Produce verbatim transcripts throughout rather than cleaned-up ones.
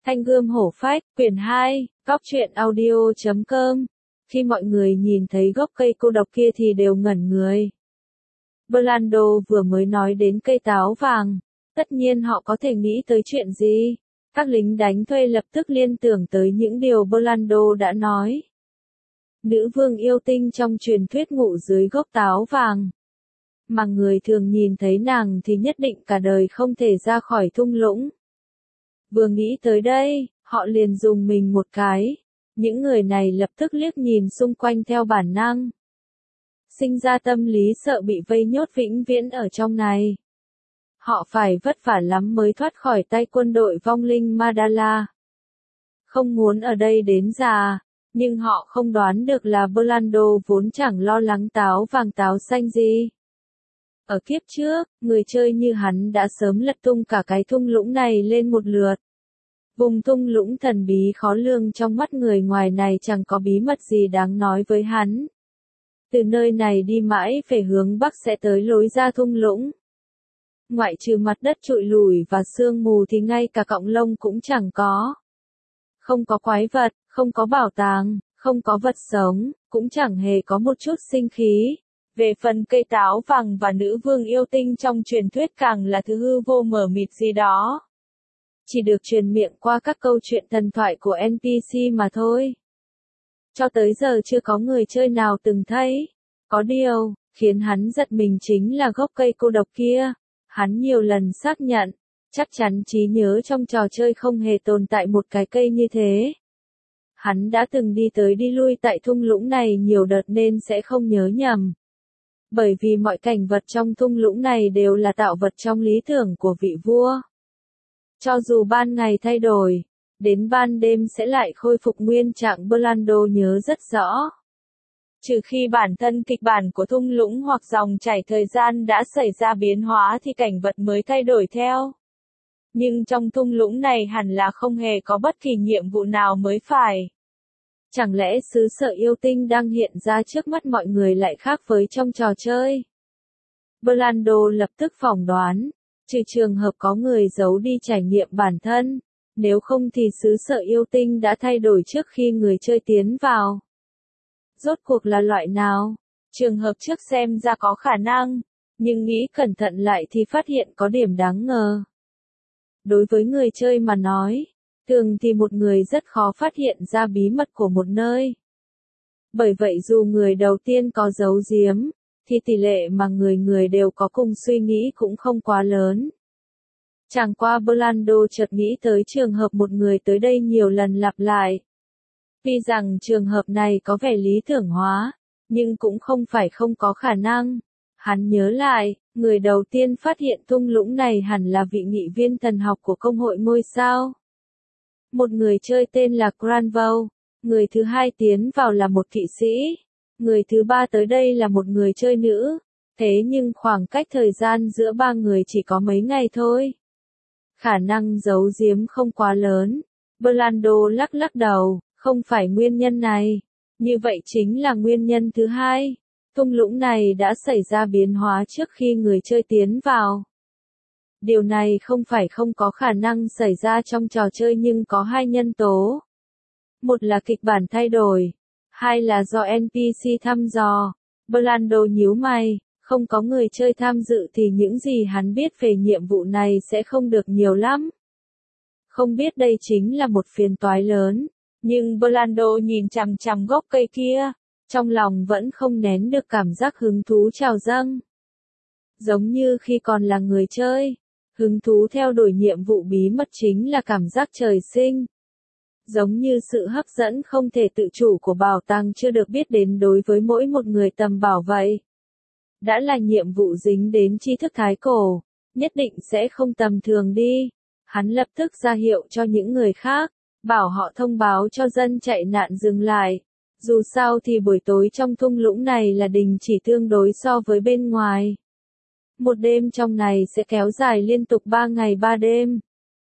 Thanh Gươm Hổ Phách, quyển hai, góc truyện audio chấm com. Khi mọi người nhìn thấy gốc cây cô độc kia thì đều ngẩn người. Blando vừa mới nói đến cây táo vàng, tất nhiên họ có thể nghĩ tới chuyện gì? Các lính đánh thuê lập tức liên tưởng tới những điều Blando đã nói. Nữ vương yêu tinh trong truyền thuyết ngủ dưới gốc táo vàng. Mà người thường nhìn thấy nàng thì nhất định cả đời không thể ra khỏi thung lũng. Vừa nghĩ tới đây, họ liền dùng mình một cái. Những người này lập tức liếc nhìn xung quanh theo bản năng. Sinh ra tâm lý sợ bị vây nhốt vĩnh viễn ở trong này. Họ phải vất vả lắm mới thoát khỏi tay quân đội vong linh Madala. Không muốn ở đây đến già, nhưng họ không đoán được là Blando vốn chẳng lo lắng táo vàng táo xanh gì. Ở kiếp trước, người chơi như hắn đã sớm lật tung cả cái thung lũng này lên một lượt. Vùng thung lũng thần bí khó lường trong mắt người ngoài này chẳng có bí mật gì đáng nói với hắn. Từ nơi này đi mãi về hướng bắc sẽ tới lối ra thung lũng. Ngoại trừ mặt đất trụi lủi và sương mù thì ngay cả cọng lông cũng chẳng có. Không có quái vật, không có bảo tàng, không có vật sống, cũng chẳng hề có một chút sinh khí. Về phần cây táo vàng và nữ vương yêu tinh trong truyền thuyết càng là thứ hư vô mờ mịt gì đó. Chỉ được truyền miệng qua các câu chuyện thần thoại của en pê xê mà thôi. Cho tới giờ chưa có người chơi nào từng thấy. Có điều, khiến hắn giật mình chính là gốc cây cô độc kia. Hắn nhiều lần xác nhận, chắc chắn trí nhớ trong trò chơi không hề tồn tại một cái cây như thế. Hắn đã từng đi tới đi lui tại thung lũng này nhiều đợt nên sẽ không nhớ nhầm. Bởi vì mọi cảnh vật trong thung lũng này đều là tạo vật trong lý tưởng của vị vua. Cho dù ban ngày thay đổi, đến ban đêm sẽ lại khôi phục nguyên trạng, Blando nhớ rất rõ. Trừ khi bản thân kịch bản của thung lũng hoặc dòng chảy thời gian đã xảy ra biến hóa thì cảnh vật mới thay đổi theo. Nhưng trong thung lũng này hẳn là không hề có bất kỳ nhiệm vụ nào mới phải. Chẳng lẽ xứ sở yêu tinh đang hiện ra trước mắt mọi người lại khác với trong trò chơi? Blando lập tức phỏng đoán, trừ trường hợp có người giấu đi trải nghiệm bản thân, nếu không thì xứ sở yêu tinh đã thay đổi trước khi người chơi tiến vào. Rốt cuộc là loại nào? Trường hợp trước xem ra có khả năng, nhưng nghĩ cẩn thận lại thì phát hiện có điểm đáng ngờ. Đối với người chơi mà nói, thường thì một người rất khó phát hiện ra bí mật của một nơi. Bởi vậy dù người đầu tiên có giấu giếm, thì tỷ lệ mà người người đều có cùng suy nghĩ cũng không quá lớn. Chẳng qua Blando chợt nghĩ tới trường hợp một người tới đây nhiều lần lặp lại. Tuy rằng trường hợp này có vẻ lý tưởng hóa, nhưng cũng không phải không có khả năng. Hắn nhớ lại, người đầu tiên phát hiện thung lũng này hẳn là vị nghị viên thần học của công hội ngôi sao. Một người chơi tên là Granville, người thứ hai tiến vào là một kỵ sĩ, người thứ ba tới đây là một người chơi nữ, thế nhưng khoảng cách thời gian giữa ba người chỉ có mấy ngày thôi. Khả năng giấu giếm không quá lớn. Blando lắc lắc đầu, không phải nguyên nhân này. Như vậy chính là nguyên nhân thứ hai. Thung lũng này đã xảy ra biến hóa trước khi người chơi tiến vào. Điều này không phải không có khả năng xảy ra trong trò chơi nhưng có hai nhân tố. Một là kịch bản thay đổi, hai là do en pê xê thăm dò. Blando nhíu mày, không có người chơi tham dự thì những gì hắn biết về nhiệm vụ này sẽ không được nhiều lắm. Không biết đây chính là một phiền toái lớn, nhưng Blando nhìn chằm chằm gốc cây kia, trong lòng vẫn không nén được cảm giác hứng thú trào dâng. Giống như khi còn là người chơi, hứng thú theo đuổi nhiệm vụ bí mật chính là cảm giác trời sinh. Giống như sự hấp dẫn không thể tự chủ của bảo tàng chưa được biết đến đối với mỗi một người tầm bảo vậy. Đã là nhiệm vụ dính đến tri thức thái cổ, nhất định sẽ không tầm thường đi. Hắn lập tức ra hiệu cho những người khác, bảo họ thông báo cho dân chạy nạn dừng lại. Dù sao thì buổi tối trong thung lũng này là đình chỉ tương đối so với bên ngoài. Một đêm trong này sẽ kéo dài liên tục ba ngày ba đêm.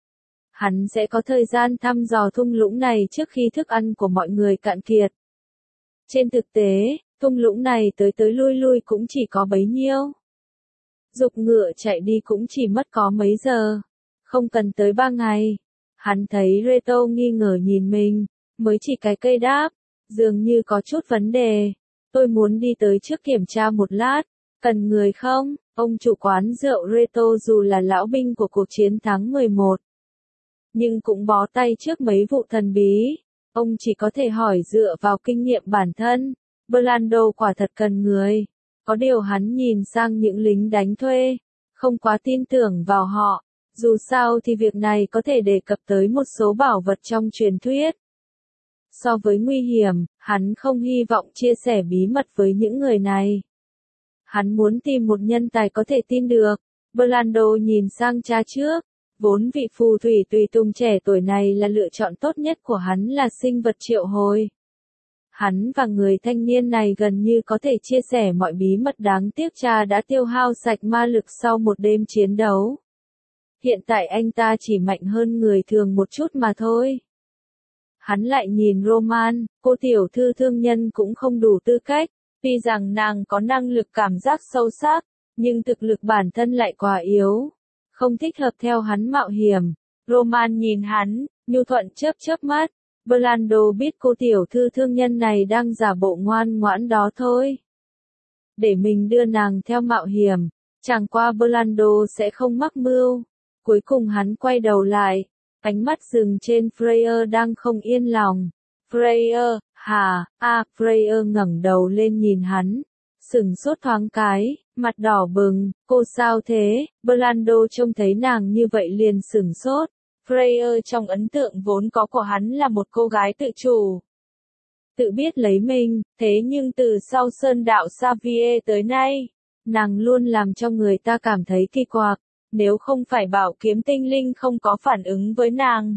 Hắn sẽ có thời gian thăm dò thung lũng này trước khi thức ăn của mọi người cạn kiệt. Trên thực tế, thung lũng này tới tới lui lui cũng chỉ có bấy nhiêu. Giục ngựa chạy đi cũng chỉ mất có mấy giờ. Không cần tới ba ngày. Hắn thấy Reto nghi ngờ nhìn mình, mới chỉ cái cây đáp, dường như có chút vấn đề. Tôi muốn đi tới trước kiểm tra một lát, cần người không? Ông chủ quán rượu Reto dù là lão binh của cuộc chiến tháng mười một, nhưng cũng bó tay trước mấy vụ thần bí. Ông chỉ có thể hỏi dựa vào kinh nghiệm bản thân. Blando quả thật cần người. Có điều hắn nhìn sang những lính đánh thuê, không quá tin tưởng vào họ. Dù sao thì việc này có thể đề cập tới một số bảo vật trong truyền thuyết. So với nguy hiểm, hắn không hy vọng chia sẻ bí mật với những người này. Hắn muốn tìm một nhân tài có thể tin được. Blando nhìn sang cha trước. Vốn vị phù thủy tùy tùng trẻ tuổi này là lựa chọn tốt nhất của hắn là sinh vật triệu hồi. Hắn và người thanh niên này gần như có thể chia sẻ mọi bí mật, đáng tiếc cha đã tiêu hao sạch ma lực sau một đêm chiến đấu. Hiện tại anh ta chỉ mạnh hơn người thường một chút mà thôi. Hắn lại nhìn Roman, cô tiểu thư thương nhân cũng không đủ tư cách, tuy rằng nàng có năng lực cảm giác sâu sắc, nhưng thực lực bản thân lại quá yếu. Không thích hợp theo hắn mạo hiểm. Roman nhìn hắn, nhu thuận chớp chớp mắt. Blando biết cô tiểu thư thương nhân này đang giả bộ ngoan ngoãn đó thôi. Để mình đưa nàng theo mạo hiểm, chẳng qua Blando sẽ không mắc mưu. Cuối cùng hắn quay đầu lại, ánh mắt dừng trên Freya đang không yên lòng. Freya, hả, à, Freya ngẩng đầu lên nhìn hắn, sửng sốt thoáng cái, mặt đỏ bừng, cô sao thế? Blando trông thấy nàng như vậy liền sửng sốt. Freya trong ấn tượng vốn có của hắn là một cô gái tự chủ, tự biết lấy mình, thế nhưng từ sau sơn đạo Xavier tới nay, nàng luôn làm cho người ta cảm thấy kỳ quặc, nếu không phải bảo kiếm tinh linh không có phản ứng với nàng.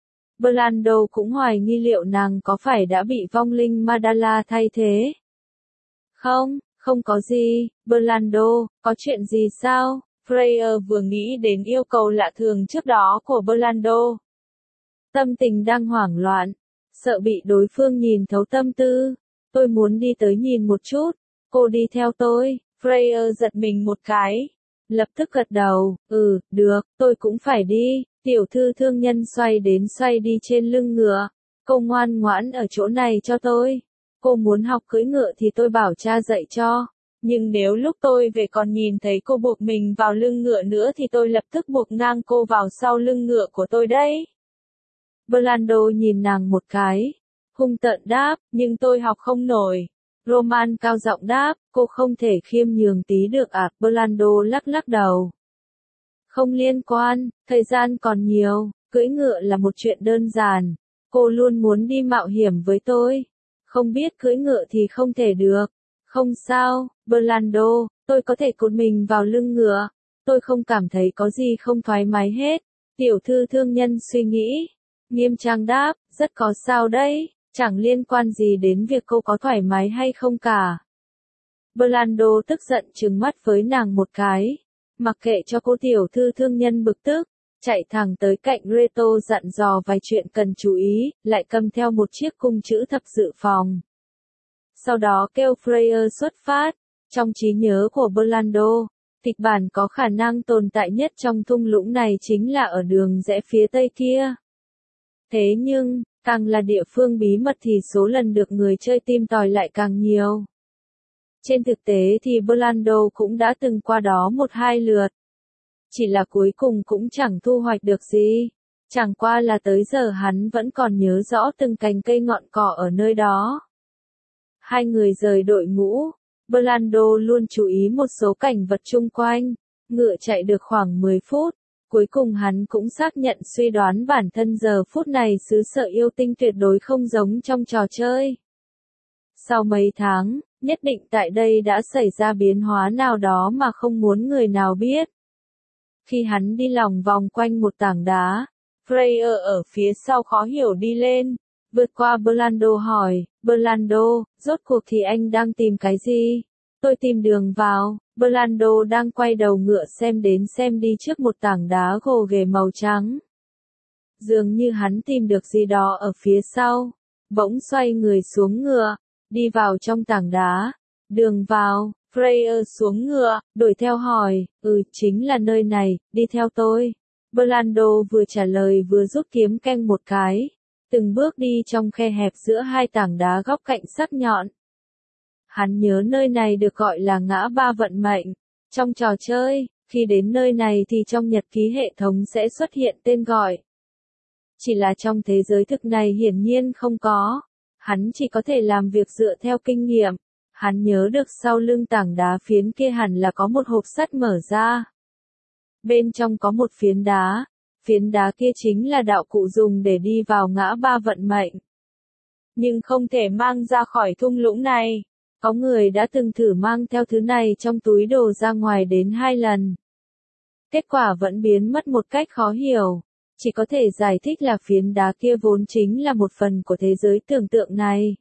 Blando cũng hoài nghi liệu nàng có phải đã bị vong linh Madala thay thế. Không, không có gì, Blando, có chuyện gì sao? Freya vừa nghĩ đến yêu cầu lạ thường trước đó của Blando. Tâm tình đang hoảng loạn, sợ bị đối phương nhìn thấu tâm tư. Tôi muốn đi tới nhìn một chút, cô đi theo tôi. Freya giật mình một cái, lập tức gật đầu, ừ, được, tôi cũng phải đi. Tiểu thư thương nhân xoay đến xoay đi trên lưng ngựa. Cô ngoan ngoãn ở chỗ này cho tôi. Cô muốn học cưỡi ngựa thì tôi bảo cha dạy cho. Nhưng nếu lúc tôi về còn nhìn thấy cô buộc mình vào lưng ngựa nữa thì tôi lập tức buộc ngang cô vào sau lưng ngựa của tôi đấy. Blando nhìn nàng một cái, hung tợn đáp, nhưng tôi học không nổi. Roman cao giọng đáp, cô không thể khiêm nhường tí được à? Blando lắc lắc đầu. Không liên quan, thời gian còn nhiều, cưỡi ngựa là một chuyện đơn giản. Cô luôn muốn đi mạo hiểm với tôi. Không biết cưỡi ngựa thì không thể được. Không sao, Blando, tôi có thể cột mình vào lưng ngựa. Tôi không cảm thấy có gì không thoải mái hết. Tiểu thư thương nhân suy nghĩ. Nghiêm trang đáp, rất có sao đấy, chẳng liên quan gì đến việc cô có thoải mái hay không cả. Blando tức giận trừng mắt với nàng một cái. Mặc kệ cho cô tiểu thư thương nhân bực tức, chạy thẳng tới cạnh Reto dặn dò vài chuyện cần chú ý, lại cầm theo một chiếc cung chữ thập dự phòng. Sau đó kêu Freya xuất phát. Trong trí nhớ của Blando, kịch bản có khả năng tồn tại nhất trong thung lũng này chính là ở đường rẽ phía tây kia. Thế nhưng, càng là địa phương bí mật thì số lần được người chơi tìm tòi lại càng nhiều. Trên thực tế thì Blando cũng đã từng qua đó một hai lượt. Chỉ là cuối cùng cũng chẳng thu hoạch được gì. Chẳng qua là tới giờ hắn vẫn còn nhớ rõ từng cành cây ngọn cỏ ở nơi đó. Hai người rời đội ngũ. Blando luôn chú ý một số cảnh vật chung quanh. Ngựa chạy được khoảng mười phút. Cuối cùng hắn cũng xác nhận suy đoán bản thân giờ phút này xứ sở yêu tinh tuyệt đối không giống trong trò chơi. Sau mấy tháng, nhất định tại đây đã xảy ra biến hóa nào đó mà không muốn người nào biết. Khi hắn đi lòng vòng quanh một tảng đá, Freya ở phía sau khó hiểu đi lên, vượt qua Blando hỏi, Blando, rốt cuộc thì anh đang tìm cái gì? Tôi tìm đường vào. Blando đang quay đầu ngựa xem đến xem đi trước một tảng đá gồ ghề màu trắng. Dường như hắn tìm được gì đó ở phía sau, bỗng xoay người xuống ngựa, đi vào trong tảng đá. Đường vào. Freya xuống ngựa, đuổi theo hỏi, ừ, chính là nơi này, đi theo tôi. Blando vừa trả lời vừa rút kiếm keng một cái, từng bước đi trong khe hẹp giữa hai tảng đá góc cạnh sắc nhọn. Hắn nhớ nơi này được gọi là ngã ba vận mệnh. Trong trò chơi, khi đến nơi này thì trong nhật ký hệ thống sẽ xuất hiện tên gọi. Chỉ là trong thế giới thực này hiển nhiên không có. Hắn chỉ có thể làm việc dựa theo kinh nghiệm. Hắn nhớ được sau lưng tảng đá phiến kia hẳn là có một hộp sắt mở ra. Bên trong có một phiến đá. Phiến đá kia chính là đạo cụ dùng để đi vào ngã ba vận mệnh. Nhưng không thể mang ra khỏi thung lũng này. Có người đã từng thử mang theo thứ này trong túi đồ ra ngoài đến hai lần. Kết quả vẫn biến mất một cách khó hiểu. Chỉ có thể giải thích là phiến đá kia vốn chính là một phần của thế giới tưởng tượng này.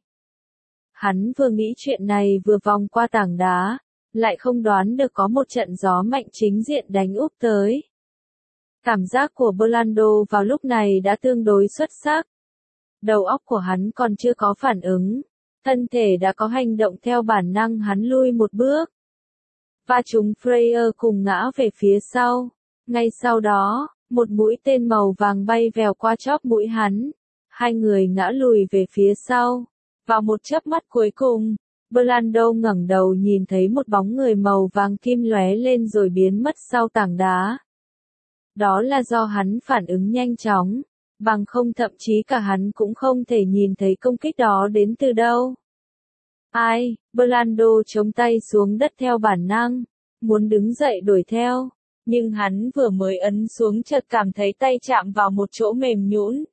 Hắn vừa nghĩ chuyện này vừa vòng qua tảng đá, lại không đoán được có một trận gió mạnh chính diện đánh úp tới. Cảm giác của Blando vào lúc này đã tương đối xuất sắc. Đầu óc của hắn còn chưa có phản ứng. Thân thể đã có hành động theo bản năng, hắn lui một bước. Và chúng Freya cùng ngã về phía sau. Ngay sau đó, một mũi tên màu vàng bay vèo qua chóp mũi hắn. Hai người ngã lùi về phía sau. Vào một chớp mắt cuối cùng, Blando ngẩng đầu nhìn thấy một bóng người màu vàng kim lóe lên rồi biến mất sau tảng đá. Đó là do hắn phản ứng nhanh chóng. Bằng không thậm chí cả hắn cũng không thể nhìn thấy công kích đó đến từ đâu. Ai, Blando chống tay xuống đất theo bản năng, muốn đứng dậy đuổi theo, nhưng hắn vừa mới ấn xuống chợt cảm thấy tay chạm vào một chỗ mềm nhũn.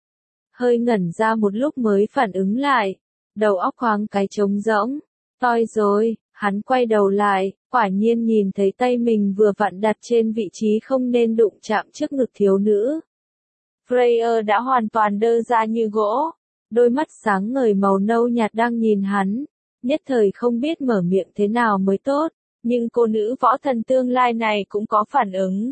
Hơi ngẩn ra một lúc mới phản ứng lại, đầu óc khoáng cái trống rỗng, toi rồi, hắn quay đầu lại, quả nhiên nhìn thấy tay mình vừa vặn đặt trên vị trí không nên đụng chạm trước ngực thiếu nữ. Freya đã hoàn toàn đơ ra như gỗ, đôi mắt sáng ngời màu nâu nhạt đang nhìn hắn, nhất thời không biết mở miệng thế nào mới tốt, nhưng cô nữ võ thần tương lai này cũng có phản ứng.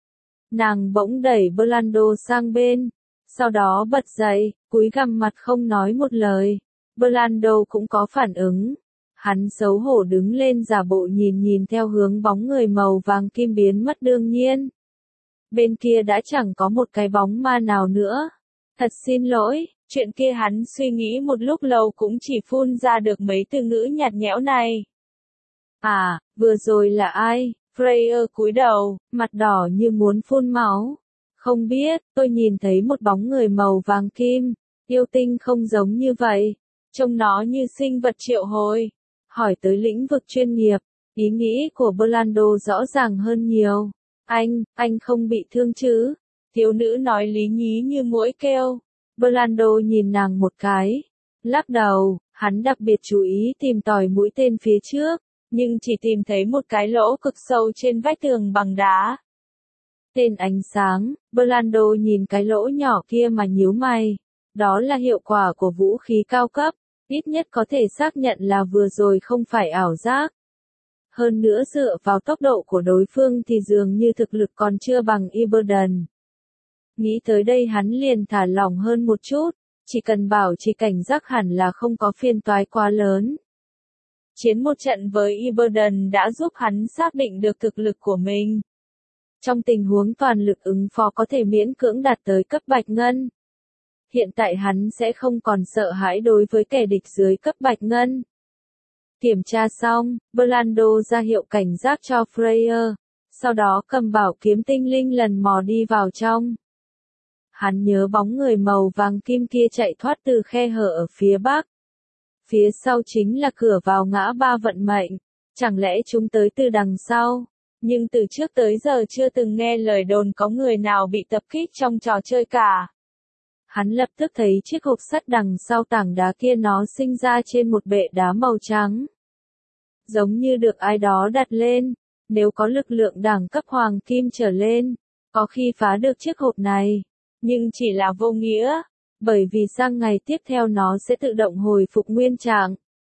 Nàng bỗng đẩy Blando sang bên, sau đó bật dậy, cúi gằm mặt không nói một lời. Blando cũng có phản ứng. Hắn xấu hổ đứng lên giả bộ nhìn nhìn theo hướng bóng người màu vàng kim biến mất đương nhiên. Bên kia đã chẳng có một cái bóng ma nào nữa. Thật xin lỗi, chuyện kia hắn suy nghĩ một lúc lâu cũng chỉ phun ra được mấy từ ngữ nhạt nhẽo này. À, vừa rồi là ai? Freya cúi đầu, mặt đỏ như muốn phun máu. Không biết, tôi nhìn thấy một bóng người màu vàng kim, yêu tinh không giống như vậy, trông nó như sinh vật triệu hồi. Hỏi tới lĩnh vực chuyên nghiệp, ý nghĩ của Blando rõ ràng hơn nhiều. Anh, anh không bị thương chứ? Thiếu nữ nói lý nhí như muỗi kêu. Blando nhìn nàng một cái, lắc đầu, hắn đặc biệt chú ý tìm tòi mũi tên phía trước, nhưng chỉ tìm thấy một cái lỗ cực sâu trên vách tường bằng đá. Tên ánh sáng, Blando nhìn cái lỗ nhỏ kia mà nhíu mày. Đó là hiệu quả của vũ khí cao cấp, ít nhất có thể xác nhận là vừa rồi không phải ảo giác. Hơn nữa dựa vào tốc độ của đối phương thì dường như thực lực còn chưa bằng Iberdan. Nghĩ tới đây hắn liền thả lỏng hơn một chút, chỉ cần bảo trì cảnh giác hẳn là không có phiền toái quá lớn. Chiến một trận với Iberdan đã giúp hắn xác định được thực lực của mình. Trong tình huống toàn lực ứng phó có thể miễn cưỡng đạt tới cấp bạch ngân. Hiện tại hắn sẽ không còn sợ hãi đối với kẻ địch dưới cấp bạch ngân. Kiểm tra xong, Blando ra hiệu cảnh giác cho Freya, sau đó cầm bảo kiếm tinh linh lần mò đi vào trong. Hắn nhớ bóng người màu vàng kim kia chạy thoát từ khe hở ở phía bắc. Phía sau chính là cửa vào ngã ba vận mệnh, chẳng lẽ chúng tới từ đằng sau? Nhưng từ trước tới giờ chưa từng nghe lời đồn có người nào bị tập kích trong trò chơi cả. Hắn lập tức thấy chiếc hộp sắt đằng sau tảng đá kia nó sinh ra trên một bệ đá màu trắng. Giống như được ai đó đặt lên, nếu có lực lượng đẳng cấp hoàng kim trở lên, có khi phá được chiếc hộp này, nhưng chỉ là vô nghĩa, bởi vì sang ngày tiếp theo nó sẽ tự động hồi phục nguyên trạng.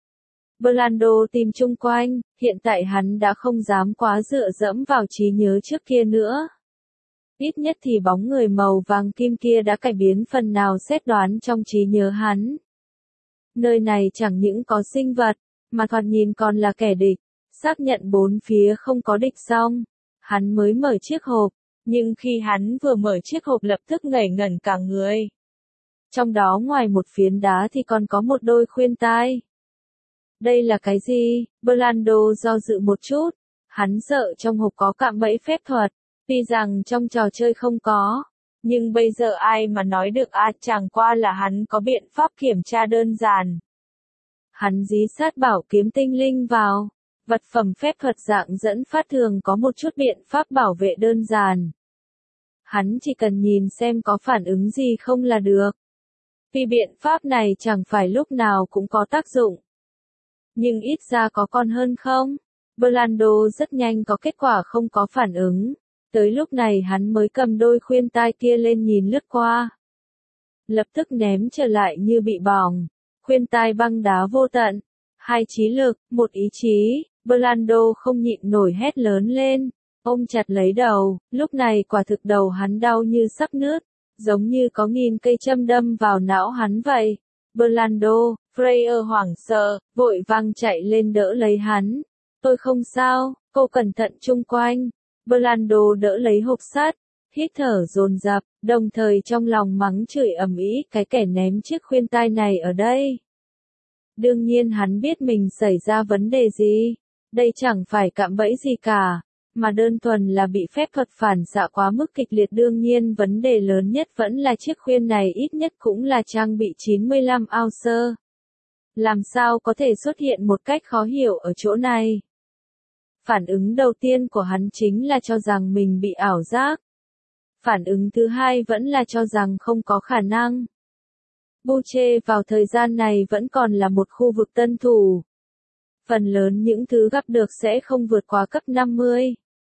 Blando tìm chung quanh, hiện tại hắn đã không dám quá dựa dẫm vào trí nhớ trước kia nữa. Ít nhất thì bóng người màu vàng kim kia đã cải biến phần nào xét đoán trong trí nhớ hắn. Nơi này chẳng những có sinh vật, mà thoạt nhìn còn là kẻ địch. Xác nhận bốn phía không có địch xong, hắn mới mở chiếc hộp, Nhưng khi hắn vừa mở chiếc hộp lập tức ngây ngẩn cả người. Trong đó ngoài một phiến đá thì còn có một đôi khuyên tai. Đây là cái gì? Blando do dự một chút. Hắn sợ trong hộp có cạm bẫy phép thuật. Tuy rằng trong trò chơi không có. Nhưng bây giờ ai mà nói được à, chẳng qua là hắn có biện pháp kiểm tra đơn giản. Hắn dí sát bảo kiếm tinh linh vào. Vật phẩm phép thuật dạng dẫn phát thường có một chút biện pháp bảo vệ đơn giản. Hắn chỉ cần nhìn xem có phản ứng gì không là được. Vì biện pháp này chẳng phải lúc nào cũng có tác dụng. Nhưng ít ra có con hơn không? Blando rất nhanh có kết quả không có phản ứng. Tới lúc này hắn mới cầm đôi khuyên tai kia lên nhìn lướt qua. Lập tức ném trở lại như bị bỏng. Khuyên tai băng đá vô tận. Hai trí lực, một ý chí. Blando không nhịn nổi hét lớn lên. Ôm chặt lấy đầu. Lúc này quả thực đầu hắn đau như sắp nứt. Giống như có nghìn cây châm đâm vào não hắn vậy. Blando, Freya hoảng sợ, vội vàng chạy lên đỡ lấy hắn. Tôi không sao, cô cẩn thận chung quanh. Blando đỡ lấy hộp sắt, hít thở dồn dập, đồng thời trong lòng mắng chửi ầm ĩ cái kẻ ném chiếc khuyên tai này ở đây. Đương nhiên hắn biết mình xảy ra vấn đề gì. Đây chẳng phải cạm bẫy gì cả. Mà đơn thuần là bị phép thuật phản xạ quá mức kịch liệt, đương nhiên vấn đề lớn nhất vẫn là chiếc khuyên này ít nhất cũng là trang bị chín mươi lăm ounce. Làm sao có thể xuất hiện một cách khó hiểu ở chỗ này? Phản ứng đầu tiên của hắn chính là cho rằng mình bị ảo giác. Phản ứng thứ hai vẫn là cho rằng không có khả năng. Buche vào thời gian này vẫn còn là một khu vực tân thủ. Phần lớn những thứ gặp được sẽ không vượt quá cấp năm mươi.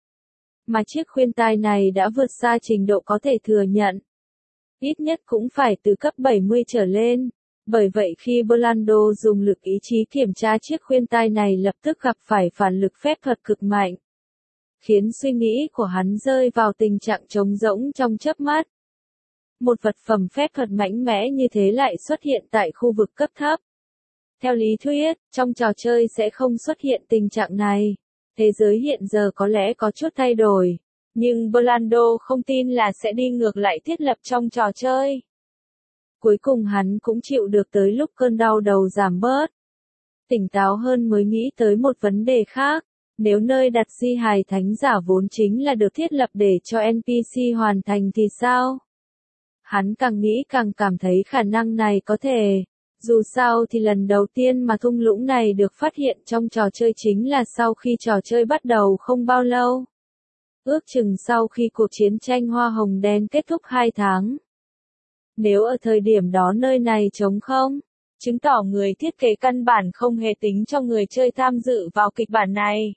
Mà chiếc khuyên tai này đã vượt xa trình độ có thể thừa nhận. Ít nhất cũng phải từ cấp bảy mươi trở lên. Bởi vậy khi Blando dùng lực ý chí kiểm tra chiếc khuyên tai này lập tức gặp phải phản lực phép thuật cực mạnh. Khiến suy nghĩ của hắn rơi vào tình trạng trống rỗng trong chớp mắt. Một vật phẩm phép thuật mạnh mẽ như thế lại xuất hiện tại khu vực cấp thấp. Theo lý thuyết, trong trò chơi sẽ không xuất hiện tình trạng này. Thế giới hiện giờ có lẽ có chút thay đổi. Nhưng Blando không tin là sẽ đi ngược lại thiết lập trong trò chơi. Cuối cùng hắn cũng chịu được tới lúc cơn đau đầu giảm bớt. Tỉnh táo hơn mới nghĩ tới một vấn đề khác. Nếu nơi đặt di hài thánh giả vốn chính là được thiết lập để cho en pê xê hoàn thành thì sao? Hắn càng nghĩ càng cảm thấy khả năng này có thể. Dù sao thì lần đầu tiên mà thung lũng này được phát hiện trong trò chơi chính là sau khi trò chơi bắt đầu không bao lâu. Ước chừng sau khi cuộc chiến tranh hoa hồng đen kết thúc hai tháng. Nếu ở thời điểm đó nơi này trống không, chứng tỏ người thiết kế căn bản không hề tính cho người chơi tham dự vào kịch bản này.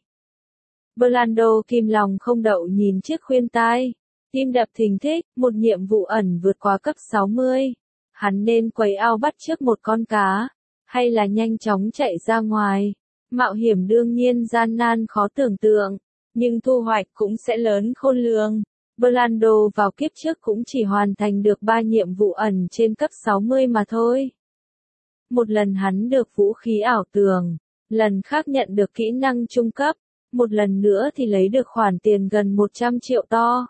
Blando kim lòng không đậu nhìn chiếc khuyên tai. Tim đập thình thịch, một nhiệm vụ ẩn vượt qua cấp sáu mươi. Hắn nên quấy ao bắt trước một con cá, hay là nhanh chóng chạy ra ngoài. Mạo hiểm đương nhiên gian nan khó tưởng tượng, nhưng thu hoạch cũng sẽ lớn khôn lường. Blando vào kiếp trước cũng chỉ hoàn thành được ba nhiệm vụ ẩn trên cấp sáu mươi mà thôi. Một lần hắn được vũ khí ảo tường, lần khác nhận được kỹ năng trung cấp, một lần nữa thì lấy được khoản tiền gần một trăm triệu to.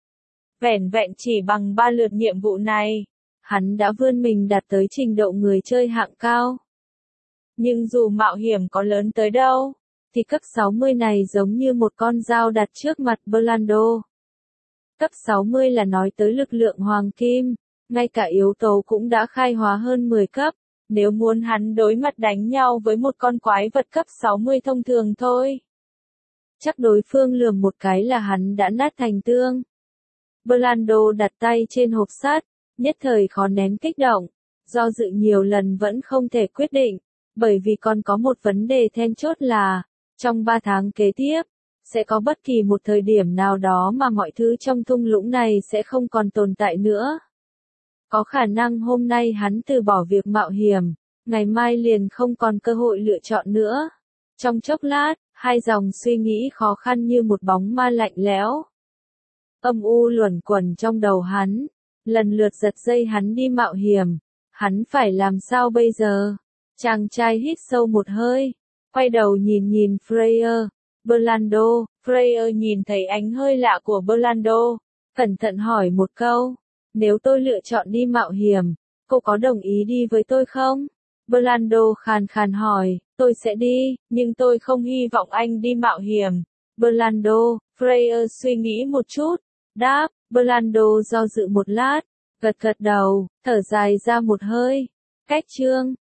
Vẻn vẹn chỉ bằng ba lượt nhiệm vụ này, hắn đã vươn mình đạt tới trình độ người chơi hạng cao. Nhưng dù mạo hiểm có lớn tới đâu, thì cấp sáu mươi này giống như một con dao đặt trước mặt Blando. Cấp sáu mươi là nói tới lực lượng hoàng kim, ngay cả yếu tố cũng đã khai hóa hơn mười cấp, nếu muốn hắn đối mặt đánh nhau với một con quái vật cấp sáu mươi thông thường thôi. Chắc đối phương lườm một cái là hắn đã nát thành tương. Blando đặt tay trên hộp sắt, nhất thời khó nén kích động, do dự nhiều lần vẫn không thể quyết định, bởi vì còn có một vấn đề then chốt là, trong ba tháng kế tiếp, sẽ có bất kỳ một thời điểm nào đó mà mọi thứ trong thung lũng này sẽ không còn tồn tại nữa. Có khả năng hôm nay hắn từ bỏ việc mạo hiểm, ngày mai liền không còn cơ hội lựa chọn nữa. Trong chốc lát, hai dòng suy nghĩ khó khăn như một bóng ma lạnh lẽo. Âm u luẩn quẩn trong đầu hắn, lần lượt giật dây hắn đi mạo hiểm. Hắn phải làm sao bây giờ? Chàng trai hít sâu một hơi, quay đầu nhìn nhìn Freya, Blando. Freya nhìn thấy ánh hơi lạ của Blando, cẩn thận hỏi một câu. Nếu tôi lựa chọn đi mạo hiểm, cô có đồng ý đi với tôi không? Brando khàn khàn hỏi, tôi sẽ đi, nhưng tôi không hy vọng anh đi mạo hiểm. Brando, Freya suy nghĩ một chút, đáp, Brando do dự một lát, gật gật đầu, thở dài ra một hơi. Cách chương